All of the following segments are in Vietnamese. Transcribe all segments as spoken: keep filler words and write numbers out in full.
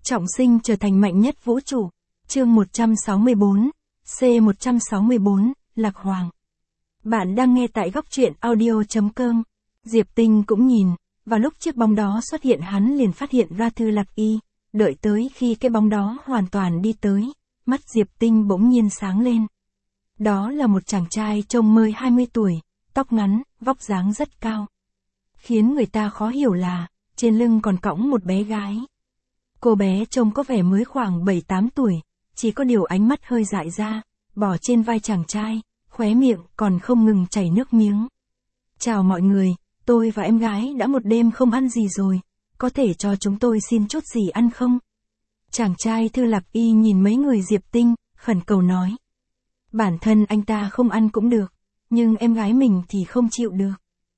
Trọng sinh trở thành mạnh nhất vũ trụ. Chương một trăm sáu mươi bốn, C một trăm sáu mươi bốn, Lạc Hoàng. Bạn đang nghe tại góc truyện audio chấm com. Diệp Tinh cũng nhìn, và lúc chiếc bóng đó xuất hiện hắn liền phát hiện ra Thư Lạc Y, đợi tới khi cái bóng đó hoàn toàn đi tới, mắt Diệp Tinh bỗng nhiên sáng lên. Đó là một chàng trai trông mới hai mươi tuổi, tóc ngắn, vóc dáng rất cao. Khiến người ta khó hiểu là, trên lưng còn cõng một bé gái. Cô bé trông có vẻ mới khoảng bảy tám tuổi, chỉ có điều ánh mắt hơi dại ra, bỏ trên vai chàng trai, khóe miệng còn không ngừng chảy nước miếng. Chào mọi người, tôi và em gái đã một đêm không ăn gì rồi, có thể cho chúng tôi xin chút gì ăn không? Chàng trai Thư Lạc Y nhìn mấy người Diệp Tinh, khẩn cầu nói. Bản thân anh ta không ăn cũng được, nhưng em gái mình thì không chịu được.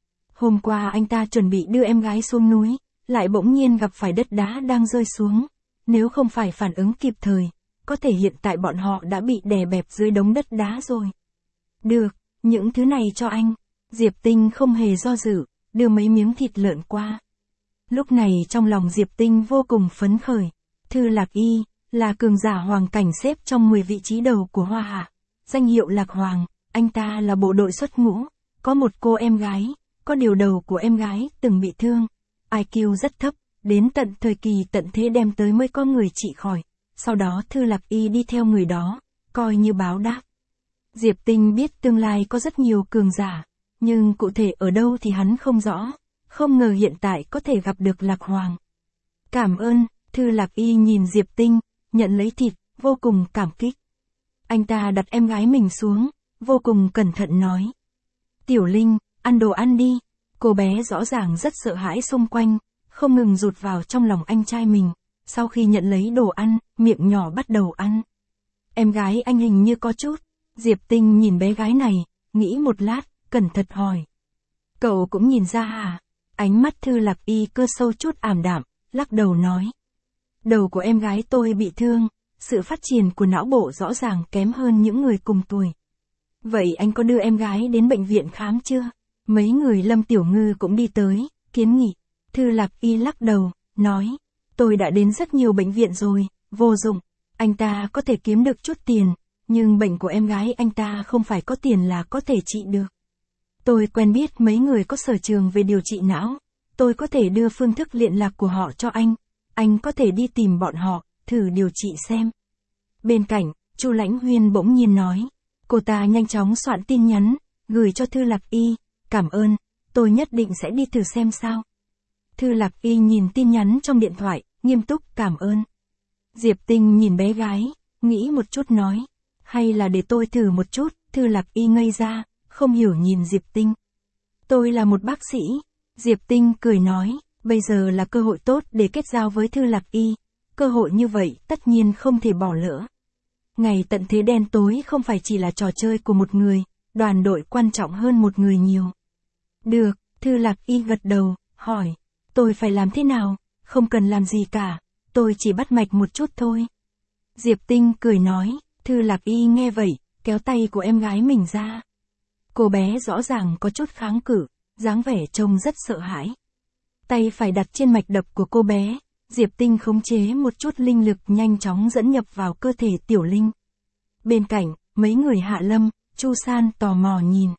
Hôm qua anh ta chuẩn bị đưa em gái xuống núi, lại bỗng nhiên gặp phải đất đá đang rơi xuống. Nếu không phải phản ứng kịp thời, có thể hiện tại bọn họ đã bị đè bẹp dưới đống đất đá rồi. Được, những thứ này cho anh. Diệp Tinh không hề do dự, đưa mấy miếng thịt lợn qua. Lúc này trong lòng Diệp Tinh vô cùng phấn khởi. Thư Lạc Y, là cường giả hoàng cảnh xếp trong mười vị trí đầu của Hoa Hạ. Danh hiệu Lạc Hoàng, anh ta là bộ đội xuất ngũ, có một cô em gái, có điều đầu của em gái từng bị thương. i kiu rất thấp, đến tận thời kỳ tận thế đem tới mới có người trị khỏi. Sau đó Thư Lạc Y đi theo người đó, coi như báo đáp. Diệp Tinh biết tương lai có rất nhiều cường giả, nhưng cụ thể ở đâu thì hắn không rõ, không ngờ hiện tại có thể gặp được Lạc Hoàng. Cảm ơn, Thư Lạc Y nhìn Diệp Tinh, nhận lấy thịt, vô cùng cảm kích. Anh ta đặt em gái mình xuống, vô cùng cẩn thận nói. Tiểu Linh, ăn đồ ăn đi. Cô bé rõ ràng rất sợ hãi xung quanh, không ngừng rụt vào trong lòng anh trai mình. Sau khi nhận lấy đồ ăn, miệng nhỏ bắt đầu ăn. Em gái anh hình như có chút. Diệp Tinh nhìn bé gái này, nghĩ một lát, cẩn thận hỏi. Cậu cũng nhìn ra hả? Ánh mắt Thư Lạc Y cơ sâu chút ảm đạm, lắc đầu nói. Đầu của em gái tôi bị thương, sự phát triển của não bộ rõ ràng kém hơn những người cùng tuổi. Vậy anh có đưa em gái đến bệnh viện khám chưa? Mấy người Lâm Tiểu Ngư cũng đi tới, kiến nghị. Thư Lạc Y lắc đầu, nói. Tôi đã đến rất nhiều bệnh viện rồi, vô dụng. Anh ta có thể kiếm được chút tiền, nhưng bệnh của em gái anh ta không phải có tiền là có thể trị được. Tôi quen biết mấy người có sở trường về điều trị não. Tôi có thể đưa phương thức liên lạc của họ cho anh. Anh có thể đi tìm bọn họ, thử điều trị xem. Bên cạnh, Chu Lãnh Huyên bỗng nhiên nói. Cô ta nhanh chóng soạn tin nhắn, gửi cho Thư Lạc Y. Cảm ơn, tôi nhất định sẽ đi thử xem sao. Thư Lạc Y nhìn tin nhắn trong điện thoại, nghiêm túc cảm ơn. Diệp Tinh nhìn bé gái, nghĩ một chút nói. Hay là để tôi thử một chút. Thư Lạc Y ngây ra, không hiểu nhìn Diệp Tinh. Tôi là một bác sĩ. Diệp Tinh cười nói, bây giờ là cơ hội tốt để kết giao với Thư Lạc Y. Cơ hội như vậy tất nhiên không thể bỏ lỡ. Ngày tận thế đen tối không phải chỉ là trò chơi của một người, đoàn đội quan trọng hơn một người nhiều. Được, Thư Lạc Y gật đầu, hỏi. Tôi phải làm thế nào? Không cần làm gì cả, tôi chỉ bắt mạch một chút thôi. Diệp Tinh cười nói, Thư Lạc Y nghe vậy, kéo tay của em gái mình ra. Cô bé rõ ràng có chút kháng cự, dáng vẻ trông rất sợ hãi. Tay phải đặt trên mạch đập của cô bé, Diệp Tinh khống chế một chút linh lực nhanh chóng dẫn nhập vào cơ thể Tiểu Linh. Bên cạnh, mấy người Hạ Lâm, Chu San tò mò nhìn.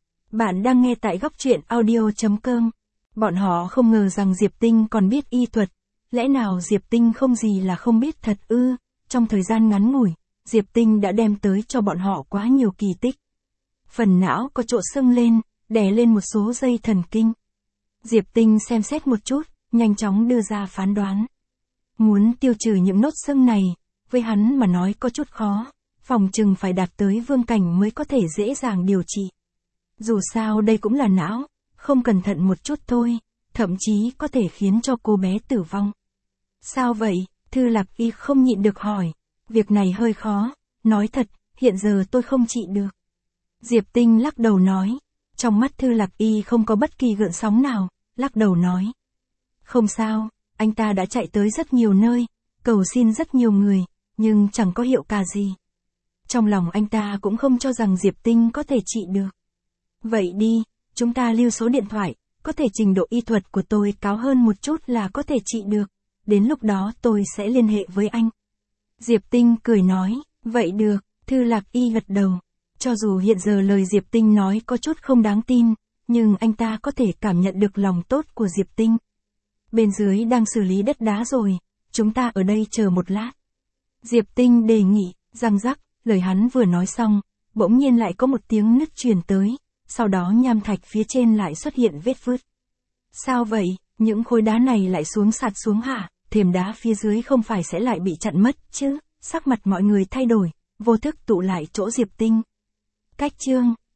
Bạn đang nghe tại góc truyện audio chấm com. Bọn họ không ngờ rằng Diệp Tinh còn biết y thuật. Lẽ nào Diệp Tinh không gì là không biết thật ư? Trong thời gian ngắn ngủi, Diệp Tinh đã đem tới cho bọn họ quá nhiều kỳ tích. Phần não có chỗ sưng lên, đè lên một số dây thần kinh. Diệp Tinh xem xét một chút, nhanh chóng đưa ra phán đoán. Muốn tiêu trừ những nốt sưng này, với hắn mà nói có chút khó, phòng chừng phải đạt tới vương cảnh mới có thể dễ dàng điều trị. Dù sao đây cũng là não, không cẩn thận một chút thôi, thậm chí có thể khiến cho cô bé tử vong. Sao vậy? Thư Lạc Y không nhịn được hỏi. Việc này hơi khó, nói thật, hiện giờ tôi không trị được. Diệp Tinh lắc đầu nói. Trong mắt Thư Lạc Y không có bất kỳ gợn sóng nào, lắc đầu nói. Không sao, anh ta đã chạy tới rất nhiều nơi, cầu xin rất nhiều người, nhưng chẳng có hiệu quả gì. Trong lòng anh ta cũng không cho rằng Diệp Tinh có thể trị được. Vậy đi, chúng ta lưu số điện thoại, có thể trình độ y thuật của tôi cao hơn một chút là có thể trị được. đến lúc đó tôi sẽ liên hệ với anh. Diệp Tinh cười nói, vậy được, Thư Lạc Y gật đầu. Cho dù hiện giờ lời Diệp Tinh nói có chút không đáng tin, nhưng anh ta có thể cảm nhận được lòng tốt của Diệp Tinh. Bên dưới đang xử lý đất đá rồi, chúng ta ở đây chờ một lát. Diệp Tinh đề nghị, răng rắc, lời hắn vừa nói xong, bỗng nhiên lại có một tiếng nứt truyền tới, sau đó nham thạch phía trên lại xuất hiện vết vứt. Sao vậy, những khối đá này lại xuống sạt xuống hả? Thềm đá phía dưới không phải sẽ lại bị chặn mất chứ? Sắc mặt mọi người thay đổi, vô thức tụ lại chỗ Diệp Tinh. Cách chương